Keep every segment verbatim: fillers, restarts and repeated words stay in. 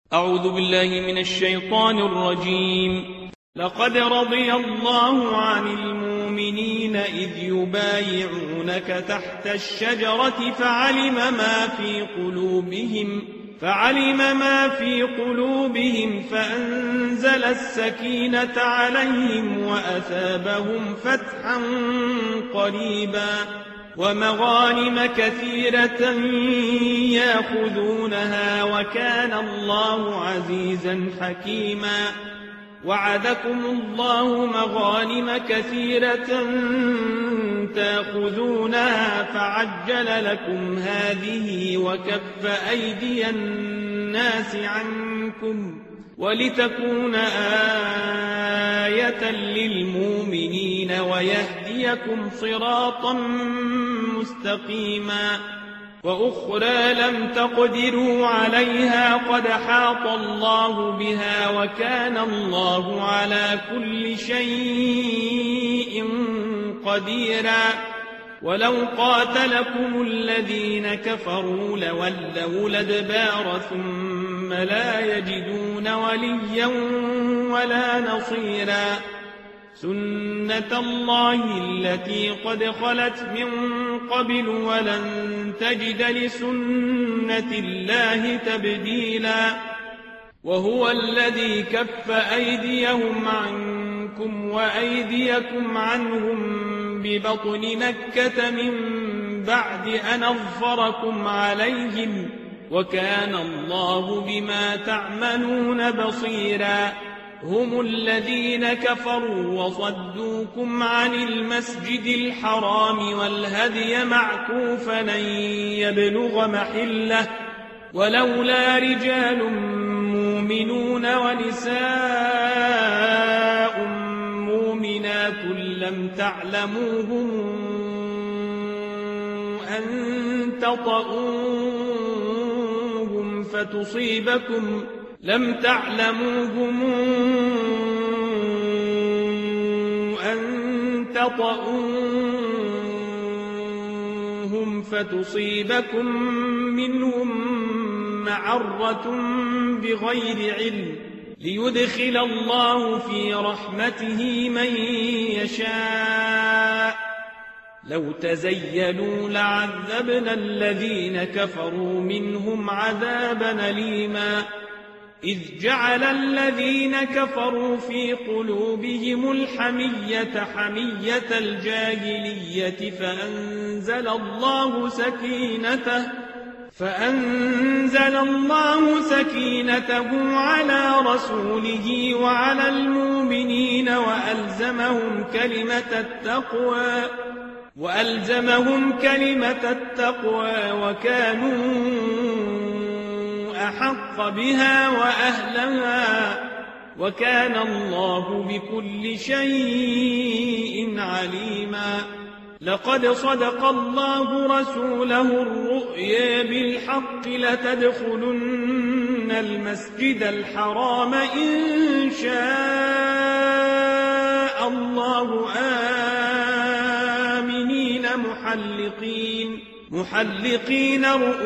أعوذ بالله من الشيطان الرجيم. لقد رضي الله عن المؤمنين إذ يبايعونك تحت الشجرة فعلم ما في قلوبهم فعلم ما في قلوبهم فأنزل السكينة عليهم وأثابهم فتحا قريبا ومغانم كثيرة يأخذونها وكان الله عزيزا حكيما. وعدكم الله مغانم كثيرة تأخذونها فعجل لكم هذه وكف أيدي الناس عنكم ولتكون آية للمؤمنين ويهديكم صراطا مستقيما. وأخرى لم تقدروا عليها قد حاط الله بها وكان الله على كل شيء قديرا. ولو قاتلكم الذين كفروا لولوا الأدبار ثم لا يجدون وليا ولا نصيرا. سنة الله التي قد خلت من قبل ولن تجد لسنة الله تبديلا. وهو الذي كف أيديهم عنكم وأيديكم عنهم ببطن مكة من بعد أن أظفركم عليهم وكان الله بما تعملون بصيرا. هم الذين كفروا وصدوكم عن المسجد الحرام والهدي معكوفا أن يبلغ محله ولولا رجال مؤمنون ونساء مؤمنات لم تعلموهم أن تطؤوهم فتصيبكم لم تعلموهم أن تطؤوهم فتصيبكم منهم معرة بغير علم ليدخل الله في رحمته من يشاء. لو تزيلوا لعذبنا الذين كفروا منهم عذابا أليما. إذ جعل الذين كفروا في قلوبهم الحمية حمية الجاهلية فأنزل الله سكينته فأنزل الله سكينته على رسوله وعلى المؤمنين وألزمهم كلمة التقوى وألزمهم كلمة التقوى وكانوا أحق بها وأهلها وكان الله بكل شيء عليما. لقد صدق الله رسوله الرؤيا بالحق لتدخلن المسجد الحرام إن شاء الله آمنين محلقين محلقين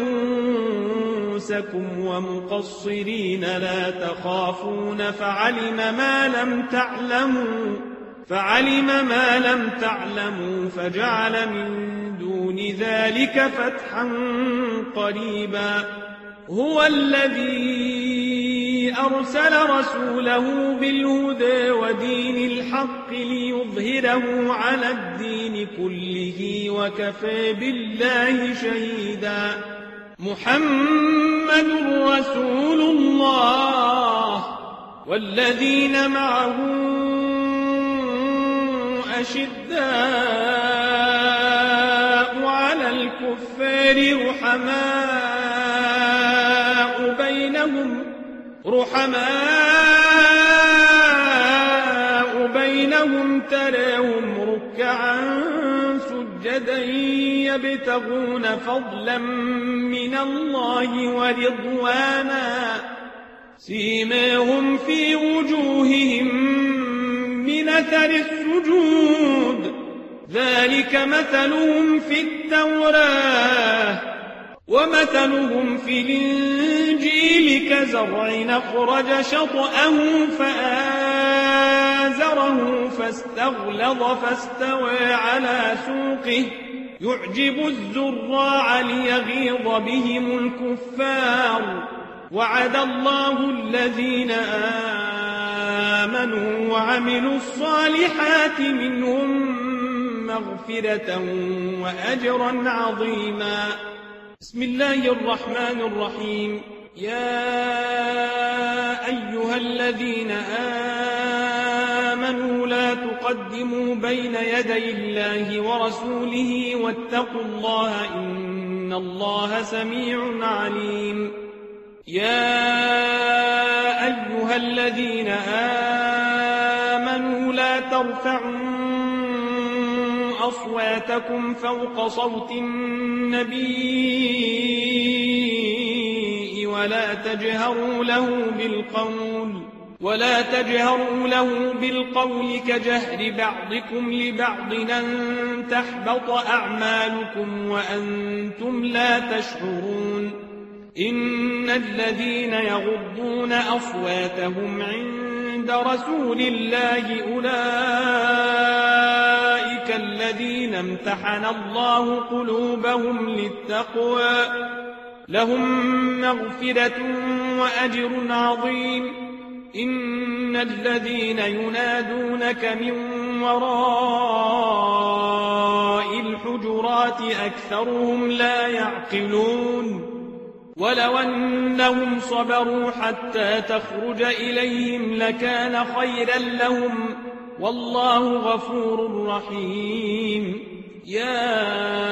رؤوسكم ومقصرين لا تخافون فعلم ما لم تعلموا فعلم ما لم تعلموا فجعل من دون ذلك فتحا قريبا. هو الذي أرسل رسوله بالهدى ودين الحق ليظهره على الدين كله وكفى بالله شهيدا. محمد رسول الله والذين معه أشداء على الكفار رحماء بينهم رحماء بينهم تراهم ركعا سجدا يبتغون فضلا من الله ورضوانا سيماهم في وجوههم من أثر السجود ذلك مثلهم في التوراة ومثلهم في الإنجيل كزرع أخرج شطأه فآزره فاستغلظ فاستوى على سوقه يعجب الزراع ليغيظ بهم الكفار. وعد الله الذين آمنوا وعملوا الصالحات منهم مغفرة وأجرا عظيما. بسم الله الرحمن الرحيم. يا أيها الذين آمنوا لا تقدموا بين يدي الله ورسوله واتقوا الله إن الله سميع عليم. يا أيها الذين آمنوا لا ترفعوا أصواتكم فوق صوت النبي ولا تجهروا له بالقول ولا تجهروا له بالقول كجهر بعضكم لبعض أن تحبط أعمالكم وأنتم لا تشعرون. إن الذين يغضون أصواتهم عند رسول الله أولئك الذين امتحن الله قلوبهم للتقوى لهم مغفرة وأجر عظيم. إن الذين ينادونك من وراء الحجرات أكثرهم لا يعقلون. ولو أنهم صبروا حتى تخرج إليهم لكان خيرا لهم والله غفور رحيم. يا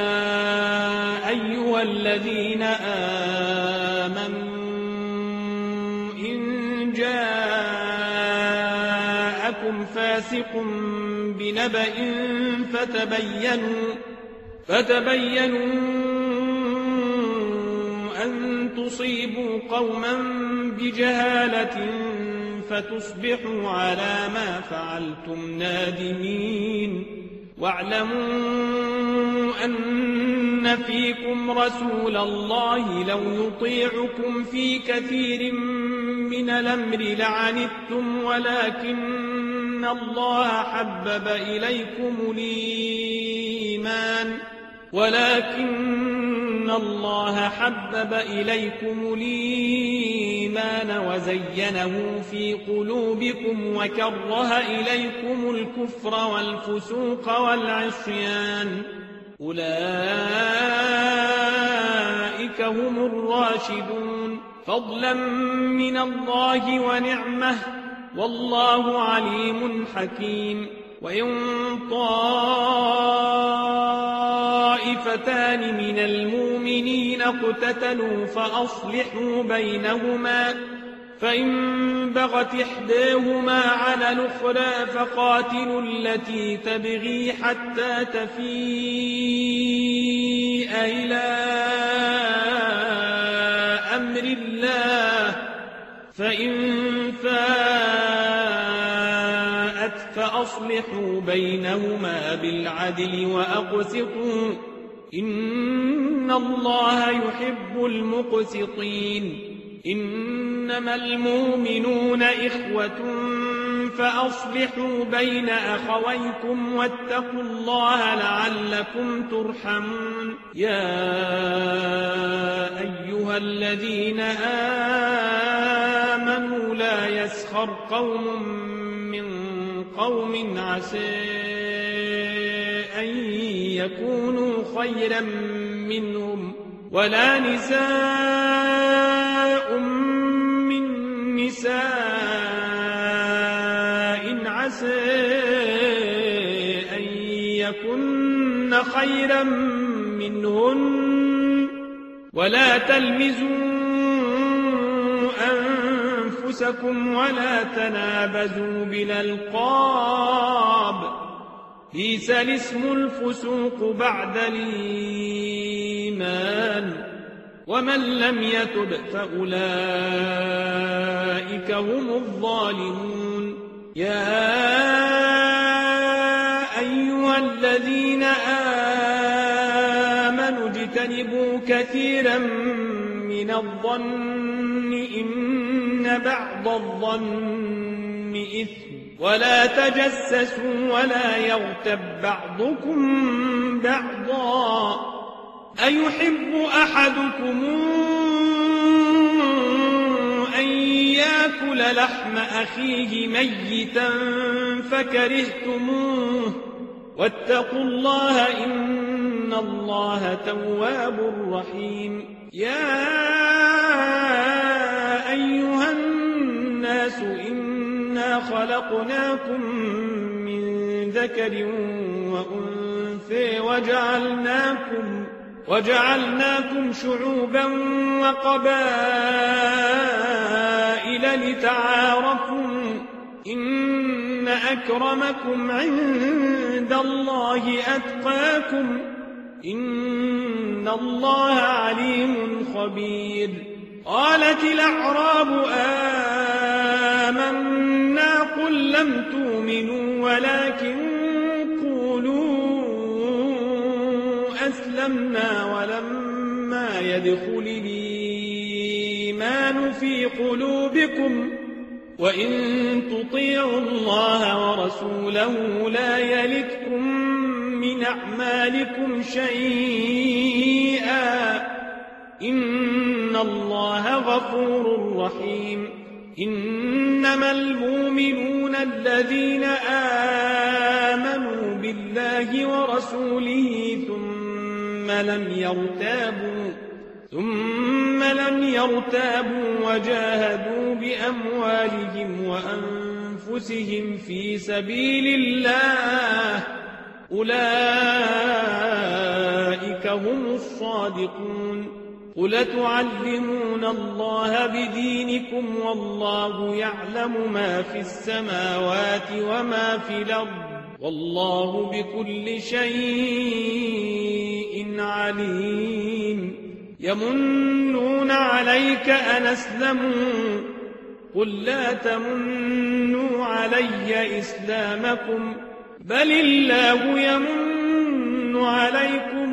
أيها الذين آمنوا إن جاءكم فاسق بنبأ فتبينوا فتبينوا أن تصيبوا قوما بجهالة فتصبحوا على ما فعلتم نادمين. واعلموا أن فيكم رسول الله لو يطيعكم في كثير من الأمر لعنتم ولكن الله حبب إليكم الإيمان ولكن الله حبب إليكم الإيمان وزينه في قلوبكم وكره إليكم الكفر والفسوق والعصيان أولئك هم الراشدون فضلا من الله ونعمة والله عليم حكيم. وإن طائفتان من المؤمنين اقتتلوا فأصلحوا بينهما فإن بغت إحداهما على الأخرى فقاتلوا التي تبغي حتى تفيء إلى أمر الله فإن فاءت فأصلحوا بينهما بالعدل وأقسطوا إن الله يحب المقسطين. إنما المؤمنون إخوة فأصلحوا بين أخويكم واتقوا الله لعلكم ترحمون. يا أيها الذين آمنوا لا يسخر قوم من قوم عسى أن يكونوا خيرا منهم ولا نساء من نساء عسى أن يكن خيرا منهن ولا تلمزوا أنفسكم ولا تنابزوا بالألقاب بئس الاسم الفسوق بعد الإيمان ومن لم يتب فأولئك هم الظالمون. يا أيها الذين آمنوا اجتنبوا كثيرا من الظن إن بعض الظن إثم ولا تجسسوا ولا يغتب بعضكم بعضا أيحب أحدكم أن يأكل لحم أخيه ميتا فكرهتموه واتقوا الله إن الله تواب رحيم يا أيها الناس إنا خلقناكم من ذكر وأنثى وجعلناكم وجعلناكم شعوبا وقبائل لتعارفوا إن أكرمكم عند الله أتقاكم إن الله عليم خبير قالت الأعراب آمنا قل لم تؤمنوا ولكن قولوا أسلمنا ولما يدخل الإيمان في قلوبكم وإن تطيعوا الله ورسوله لا يلتكم من أعمالكم شيئا إن الله غفور رحيم إنما المؤمنون الذين آمنوا بالله ورسوله ثم لم يرتابوا ثم لم يرتابوا وجاهدوا بأموالهم وأنفسهم في سبيل الله أولئك هم الصادقون قل تعلمون الله بدينكم والله يعلم ما في السماوات وما في الأرض والله بكل شيء عليم يمنون عليك أن أسلموا قل لا تمنوا علي إسلامكم بل الله يمن عليكم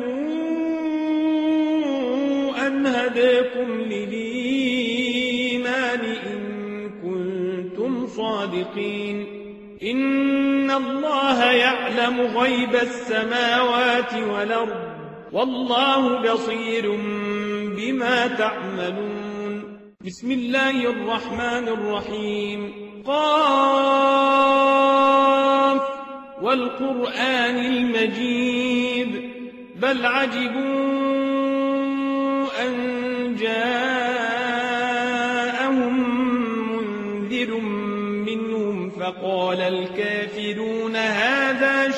أن هداكم للإيمان إن كنتم صادقين إن الله يعلم غيب السماوات والأرض والله بصير بما تعملون بسم الله الرحمن الرحيم قاف والقرآن المجيد بل عجبوا أن جاءهم منذر منهم فقال الكافرون هذا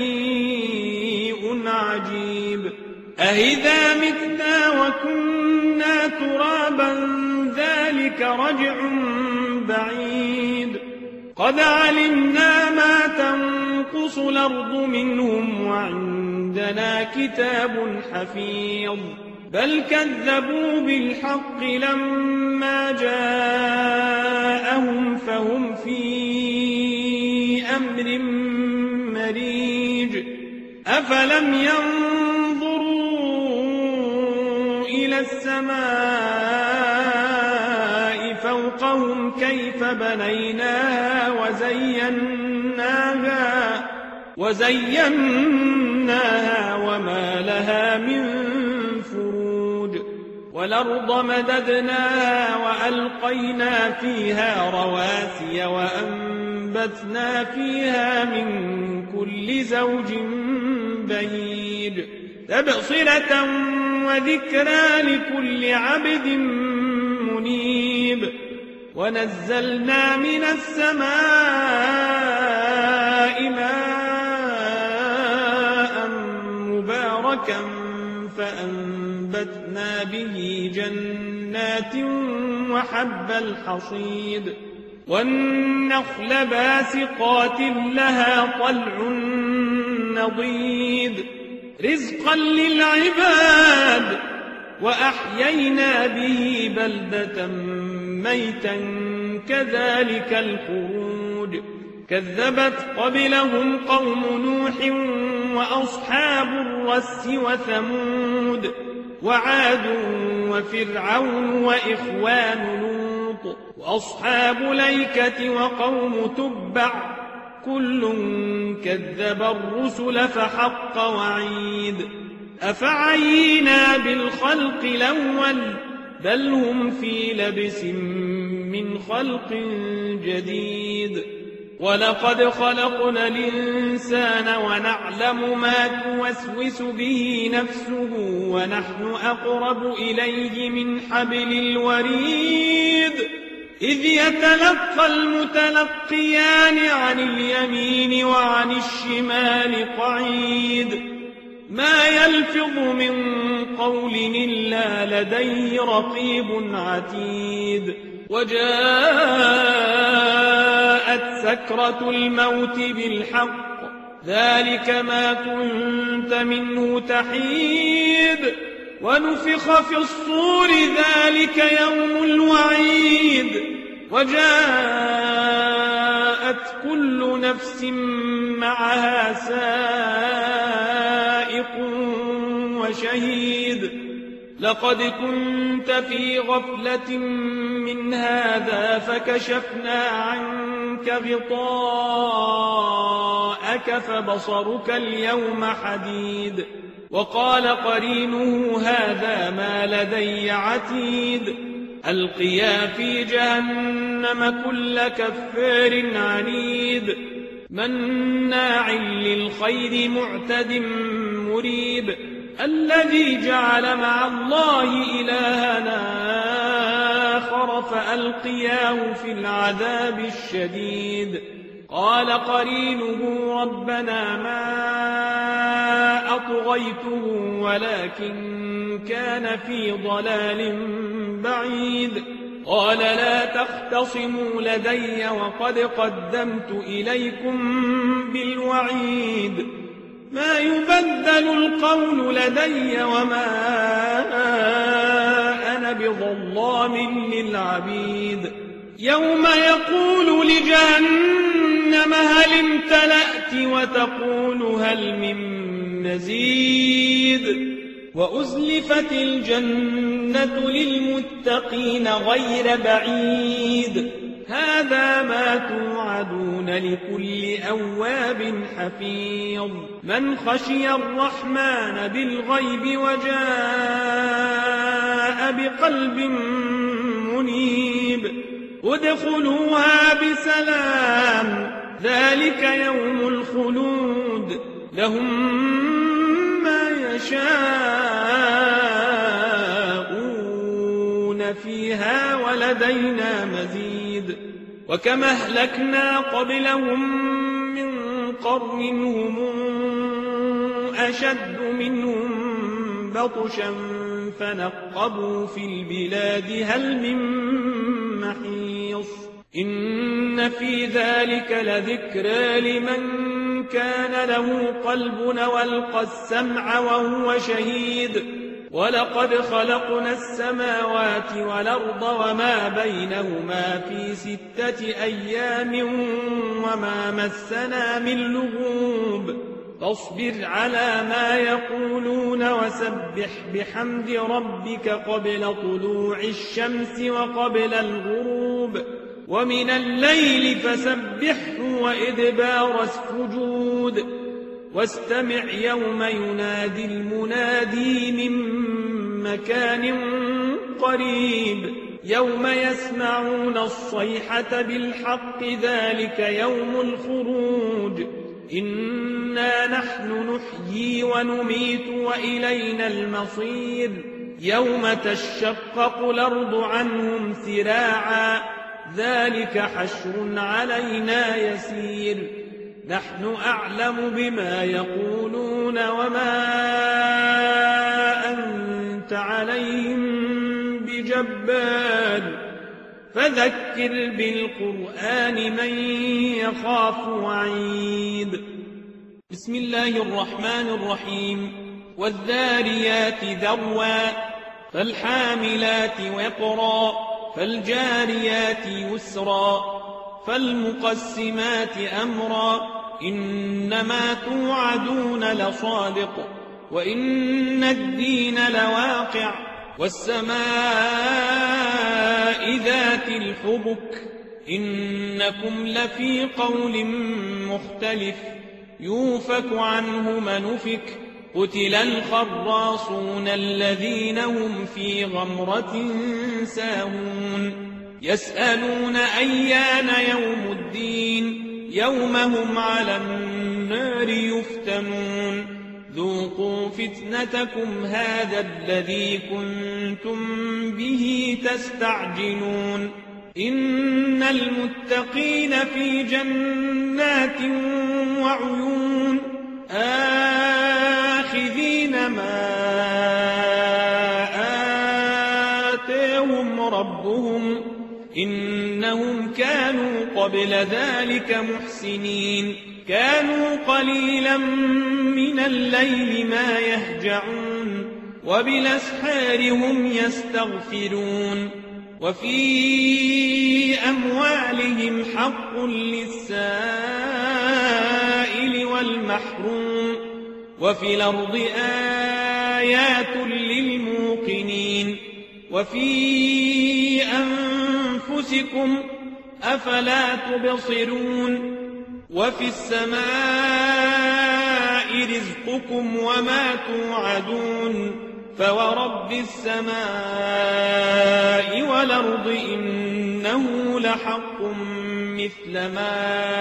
شيء عجيب أإذا متنا وكنا ترابا ذلك رجع بعيد قد علمنا ما تنقص الأرض منهم وعندنا كتاب حفيظ بل كذبوا بالحق لما جاءهم فهم في أمر مريج أفلم ينظروا إلى السماء فوقهم كيف بنيناها وزيناها وزيناها وما لها من فروج والأرض مددناها وألقينا فيها رواسي وأنبتنا فيها من كل زوج بهيج تبصرة وذكرى لكل عبد منيب ونزلنا من السماء ماء مباركا فأنبتنا به جنات وحب الحصيد والنخل باسقات لها طلع نضيد رزقا للعباد وأحيينا به بلدة ميتا كذلك الخروج كذبت قبلهم قوم نوح وأصحاب الرس وثمود وعاد وفرعون وإخوان لوط وأصحاب الأيكة وقوم تبع كل كذب الرسل فحق وعيد أفعينا بالخلق الأول بل هم في لبس من خلق جديد ولقد خلقنا الإنسان ونعلم ما توسوس به نفسه ونحن أقرب إليه من حبل الوريد إذ يتلقى المتلقيان عن اليمين وعن الشمال قعيد ما يلفظ من قول إلا لديه رقيب عتيد وجاءت سكرة الموت بالحق ذلك ما كنت منه تحيد ونفخ في الصور ذلك يوم الوعيد وجاءت كل نفس معها سائق وشهيد لقد كنت في غفلة من هذا فكشفنا عنك غطاءك فبصرك اليوم حديد وقال قرينه هذا ما لدي عتيد ألقيا في جهنم كل كفار عنيد مناع للخير معتد مريب الذي جعل مع الله إلهنا آخر فألقياه في العذاب الشديد قال قرينه ربنا ما أطغيته ولكن كان في ضلال بعيد قال لا تختصموا لدي وقد قدمت إليكم بالوعيد ما يبدل القول لدي وما أنا بظلام للعبيد يوم يقول لجهنم هل امتلأت وتقول هل من مزيد وأزلفت الجنة للمتقين غير بعيد هذا ما توعدون لكل أواب حفيظ من خشي الرحمن بالغيب وجاء بقلب منيب ادخلوها بسلام ذلك يوم الخلود لهم ما يشاءون فيها ولدينا مزيد وكما أهلكنا قبلهم من قرن هم أشد منهم بطشا فنقبوا في البلاد هل من محيص إن في ذلك لذكرى لمن كان له قلب والقى السمع وهو شهيد ولقد خلقنا السماوات والأرض وما بينهما في ستة أيام وما مسنا من لغوب فاصبر على ما يقولون وسبح بحمد ربك قبل طلوع الشمس وقبل الغروب ومن الليل فسبحه وإدبار السجود واستمع يوم ينادي المنادي من مكان قريب يوم يسمعون الصيحة بالحق ذلك يوم الخروج إنا نحن نحيي ونميت وإلينا المصير يوم تشقق الأرض عنهم سراعا ذلك حشر علينا يسير نحن أعلم بما يقولون وما أنت عليهم بجبار فذكر بالقرآن من يخاف وعيد بسم الله الرحمن الرحيم والذاريات ذروا فالحاملات وقرا فالجاريات يسرا فالمقسمات أمرا إنما توعدون لصادق وإن الدين لواقع والسماء ذات الحبك إنكم لفي قول مختلف يوفك عنه من أفك قتل الخراصون الذين هم في غمرة ساهون يسألون أيان يوم الدين يوم هم على النار يفتنون ذوقوا فتنتكم هذا الذي كنتم به تستعجلون إن المتقين في جنات وعيون آخذين ما آتاهم ربهم إنهم كانوا قبل ذلك محسنين كانوا قليلا من الليل ما يهجعون وبالأسحار هم يستغفرون وفي أموالهم حق للسائل والمحروم وفي الأرض آيات للموقنين وفي أنفسكم أفلا تبصرون وفي السماء رزقكم وما توعدون فورب السماء والأرض إنه لحق مثل ما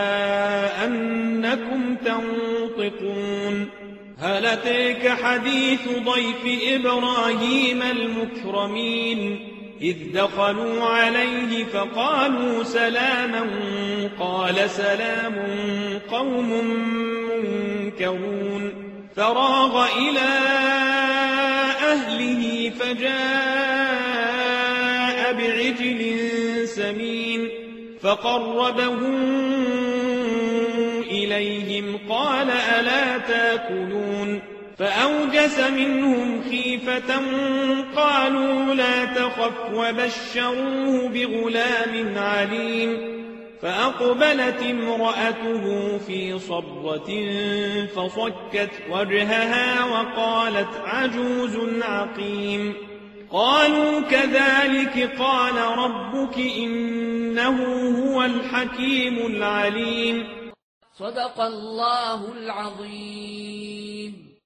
أنكم تنطقون هل أتاك حديث ضيف إبراهيم المكرمين إذ دخلوا عليه فقالوا سلاما قال سلام قوم منكرون فراغ إلى أهله فجاء بعجل سمين فقربه إليهم قال ألا تاكلون فأوجس منهم خيفة قالوا لا تخف وبشروه بغلام عليم فأقبلت امرأته في صرة فصكت وجهها وقالت عجوز عقيم قالوا كذلك قال ربك إنه هو الحكيم العليم صدق الله العظيم.